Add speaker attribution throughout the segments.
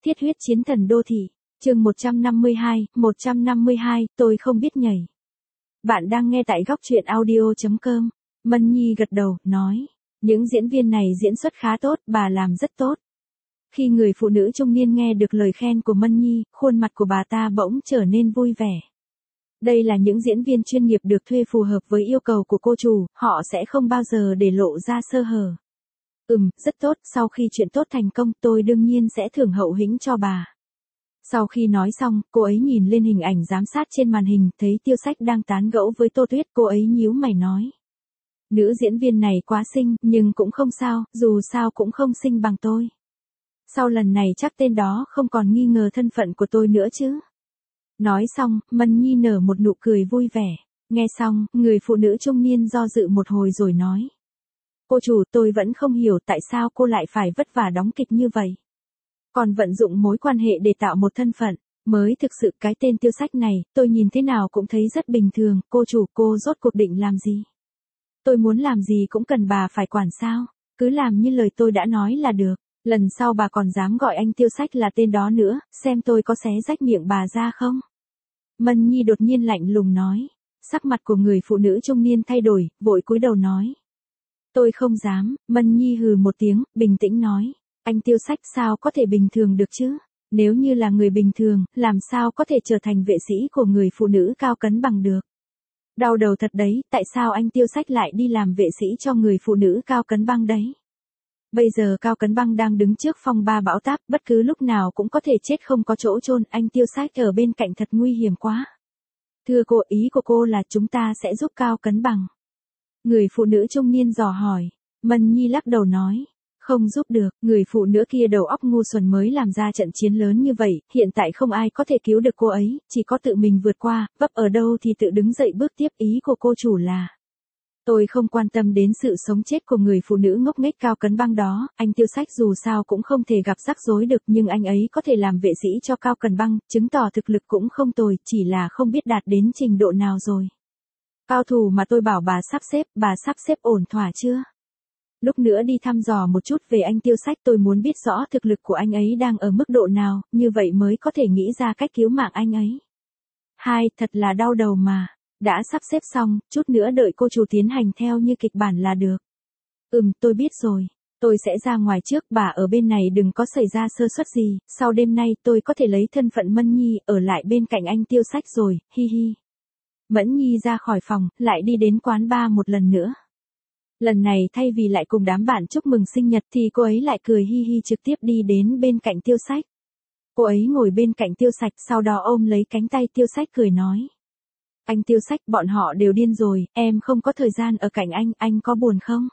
Speaker 1: Thiết huyết chiến thần đô thị, chương 152, tôi không biết nhảy. Bạn đang nghe tại góc truyện audio.com. Mân Nhi gật đầu, nói. Những diễn viên này diễn xuất khá tốt, bà làm rất tốt. Khi người phụ nữ trung niên nghe được lời khen của Mân Nhi, khuôn mặt của bà ta bỗng trở nên vui vẻ. Đây là những diễn viên chuyên nghiệp được thuê phù hợp với yêu cầu của cô chủ, họ sẽ không bao giờ để lộ ra sơ hở. Rất tốt, sau khi chuyện tốt thành công tôi đương nhiên sẽ thưởng hậu hĩnh cho bà. Sau khi nói xong, cô ấy nhìn lên hình ảnh giám sát trên màn hình, thấy Tiêu Sách đang tán gẫu với Tô Tuyết, cô ấy nhíu mày nói. Nữ diễn viên này quá xinh, nhưng cũng không sao, dù sao cũng không xinh bằng tôi. Sau lần này chắc tên đó không còn nghi ngờ thân phận của tôi nữa chứ. Nói xong, Mân Nhi nở một nụ cười vui vẻ. Nghe xong, người phụ nữ trung niên do dự một hồi rồi nói. Cô chủ, tôi vẫn không hiểu tại sao cô lại phải vất vả đóng kịch như vậy. Còn vận dụng mối quan hệ để tạo một thân phận, mới thực sự cái tên Tiêu Sách này, tôi nhìn thế nào cũng thấy rất bình thường, cô chủ cô rốt cuộc định làm gì? Tôi muốn làm gì cũng cần bà phải quản sao, cứ làm như lời tôi đã nói là được, lần sau bà còn dám gọi anh Tiêu Sách là tên đó nữa, xem tôi có xé rách miệng bà ra không? Mân Nhi đột nhiên lạnh lùng nói, sắc mặt của người phụ nữ trung niên thay đổi, vội cúi đầu nói. Tôi không dám, Mân Nhi hừ một tiếng, bình tĩnh nói. Anh Tiêu Sách sao có thể bình thường được chứ? Nếu như là người bình thường, làm sao có thể trở thành vệ sĩ của người phụ nữ cao cấn bằng được? Đau đầu thật đấy, tại sao anh Tiêu Sách lại đi làm vệ sĩ cho người phụ nữ cao cấn băng đấy? Bây giờ Cao Cấn Băng đang đứng trước phong ba bão táp, bất cứ lúc nào cũng có thể chết không có chỗ chôn, anh Tiêu Sách ở bên cạnh thật nguy hiểm quá. Thưa cô, ý của cô là chúng ta sẽ giúp Cao Cấn Bằng. Người phụ nữ trung niên dò hỏi, Mân Nhi lắc đầu nói. Không giúp được, người phụ nữ kia đầu óc ngu xuẩn mới làm ra trận chiến lớn như vậy, hiện tại không ai có thể cứu được cô ấy, chỉ có tự mình vượt qua, vấp ở đâu thì tự đứng dậy bước tiếp, ý của cô chủ là. Tôi không quan tâm đến sự sống chết của người phụ nữ ngốc nghếch Cao Cấn Băng đó, anh Tiêu Sách dù sao cũng không thể gặp rắc rối được, nhưng anh ấy có thể làm vệ sĩ cho Cao Cấn Băng, chứng tỏ thực lực cũng không tồi, chỉ là không biết đạt đến trình độ nào rồi. Cao thủ mà tôi bảo bà sắp xếp ổn thỏa chưa? Lúc nữa đi thăm dò một chút về anh Tiêu Sách, tôi muốn biết rõ thực lực của anh ấy đang ở mức độ nào, như vậy mới có thể nghĩ ra cách cứu mạng anh ấy. Thật là đau đầu mà. Đã sắp xếp xong, chút nữa đợi cô chủ tiến hành theo như kịch bản là được. Tôi biết rồi. Tôi sẽ ra ngoài trước, bà ở bên này đừng có xảy ra sơ suất gì, sau đêm nay tôi có thể lấy thân phận Mân Nhi ở lại bên cạnh anh Tiêu Sách rồi, hi hi. Mẫn Nhi ra khỏi phòng, lại đi đến quán bar một lần nữa. Lần này thay vì lại cùng đám bạn chúc mừng sinh nhật thì cô ấy lại cười hi hi trực tiếp đi đến bên cạnh Tiêu Sách. Cô ấy ngồi bên cạnh Tiêu Sách, sau đó ôm lấy cánh tay Tiêu Sách cười nói. Anh Tiêu Sách, bọn họ đều điên rồi, em không có thời gian ở cạnh anh có buồn không?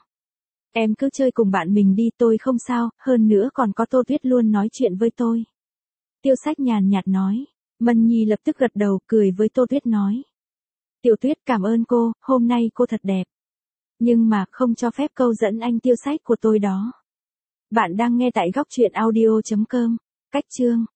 Speaker 1: Em cứ chơi cùng bạn mình đi, tôi không sao, hơn nữa còn có Tô Tuyết luôn nói chuyện với tôi. Tiêu Sách nhàn nhạt nói. Mân Nhi lập tức gật đầu, cười với Tô Tuyết nói. Tiểu Tuyết, cảm ơn cô, hôm nay cô thật đẹp. Nhưng mà không cho phép câu dẫn anh Tiêu Sách của tôi đó. Bạn đang nghe tại góc truyện audio.com. Cách chương